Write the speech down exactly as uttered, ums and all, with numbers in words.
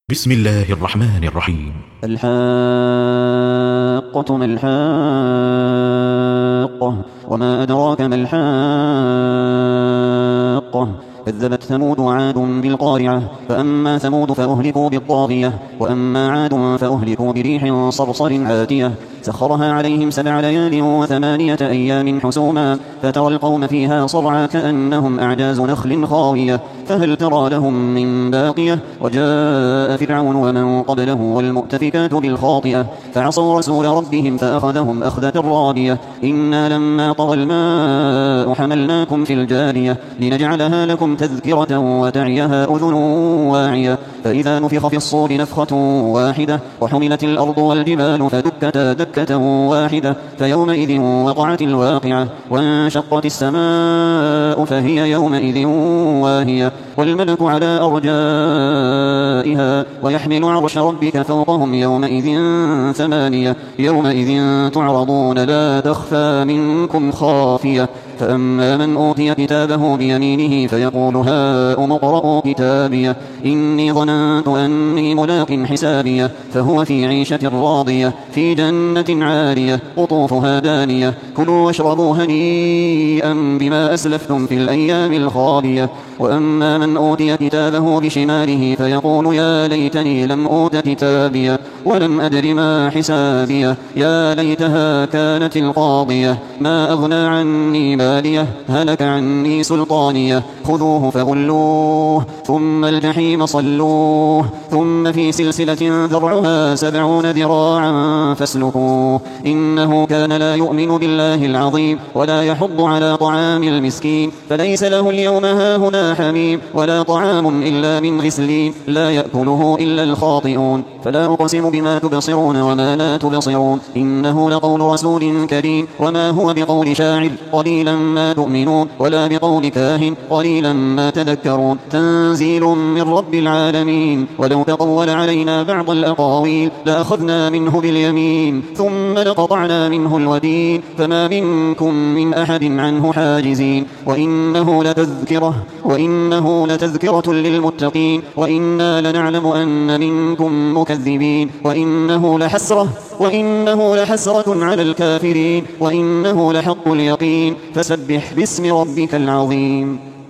بسم الله الرحمن الرحيم. الحاقة ما الحاقة وما أدراك ما الحاقة كذبت ثمود وعاد بالقارعة فأما ثمود فأهلكوا بالطاغية وأما عاد فأهلكوا بريح صرصر عاتية سخرها عليهم سبع ليال وثمانية أيام حسوما فترى القوم فيها صرعى كأنهم أعجاز نخل خاوية فهل ترى لهم من باقية وجاء فرعون ومن قبله والمؤتفكات بالخاطئة فعصوا رسول ربهم فأخذهم أخذة رابية إنا لما طغى الماء حملناكم في الجارية لنجعلها لكم تذكرة وتعيها أذن واعية فإذا نفخ في الصور نفخة واحدة وحملت الأرض والجبال فدكتا دكة واحدة فيومئذ وقعت الواقعة وانشقت السماء فهي يومئذ واهية والملك على أرجائها ويحمل عرش ربك فوقهم يومئذ ثمانية يومئذ تعرضون لا تخفى منكم خافية فأما من أوتي كتابه بيمينه فيقول هاؤم اقرءوا كتابيه إني ظننت أني ملاق حسابيه فهو في عيشة راضية في جنة عالية قطوفها دانية كلوا واشربوا هنيئا بما أسلفتم في الأيام الخالية وأما من أوتي كتابه بشماله فيقول يا ليتني لم أوت كتابيه ولم أدر ما حسابيه يا ليتها كانت القاضية ما أغنى عني ماليه هلك عني سلطانيه خذوه فغلوه ثم الجحيم صلوه ثم في سلسلة ذرعها سبعون ذراعا فاسلكوه إنه كان لا يؤمن بالله العظيم ولا يحض على طعام المسكين فليس له اليوم هاهنا حميم ولا طعام إلا من غسلين لا يأكله إلا الخاطئون فلا أقسم بما تبصرون وما لا تبصرون إنه لقول رسول كريم وما هو بقول شاعر قليلا ما تؤمنون ولا بقول كاهن قليلا ما تذكرون تنزيل من رب العالمين ولو تقول علينا بعض الأقاويل لأخذنا منه باليمين ثم لقطعنا منه الودين فما منكم من أحد عنه حاجزين وإنه لتذكرة وإنه لتذكرة للمتقين وإنا لنعلم أن منكم مكذبين وإنه لحسرة وإنه لحسرة على الكافرين وإنه لحق اليقين فسبح باسم ربك العظيم.